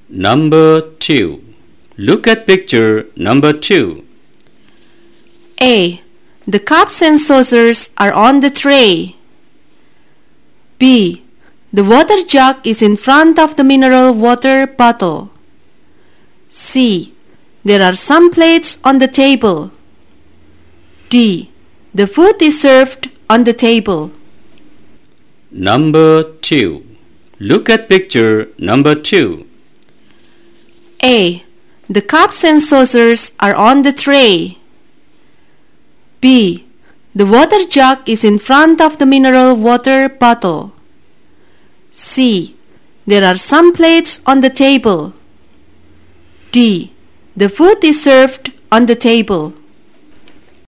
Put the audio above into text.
Number 2. Look at picture number 2. A. The cups and saucers are on the tray. B. The water jug is in front of the mineral water bottle. C. There are some plates on the table. D. The food is served on the table. Number 2. Look at picture number 2. A. The cups and saucers are on the tray. B. The water jug is in front of the mineral water bottle. C. There are some plates on the table. D. The food is served on the table.